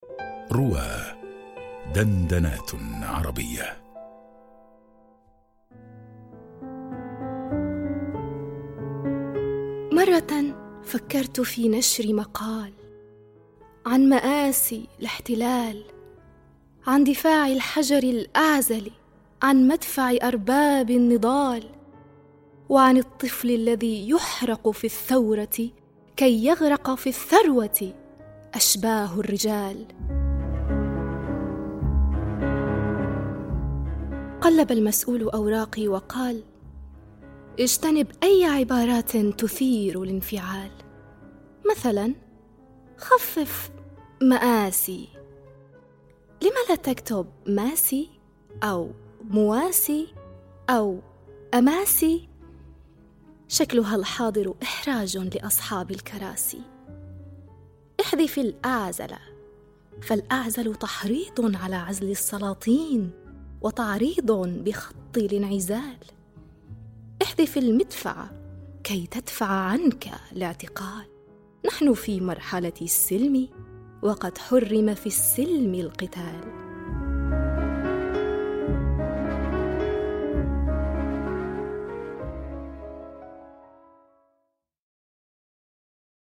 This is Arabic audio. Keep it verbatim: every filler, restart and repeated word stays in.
روى دندنات عربية. مرة فكرت في نشر مقال عن مآسي الاحتلال، عن دفاع الحجر الأعزل عن مدفع أرباب النضال، وعن الطفل الذي يحرق في الثورة كي يغرق في الثروة أشباه الرجال. قلب المسؤول أوراقي وقال: اجتنب أي عبارات تثير الانفعال، مثلاً خفف مآسي. لما لا تكتب ماسي أو مواسي أو أماسي؟ شكلها الحاضر إحراج لأصحاب الكراسي. احذف الأعزل، فالأعزل تحريض على عزل السلاطين وتعريض بخط الانعزال. احذف المدفع كي تدفع عنك الاعتقال. نحن في مرحلة السلم، وقد حرم في السلم القتال.